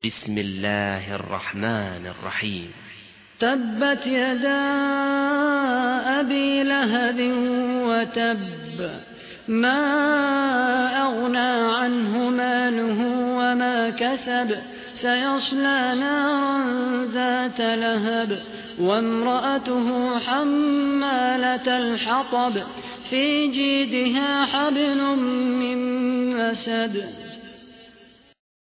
بسم الله الرحمن الرحيم. تبت يدا أبي لهب وتب، ما أغنى عنه ماله وما كسب، سيصلى نارا ذات لهب، وامرأته حمالة الحطب، في جيدها حبل من مسد.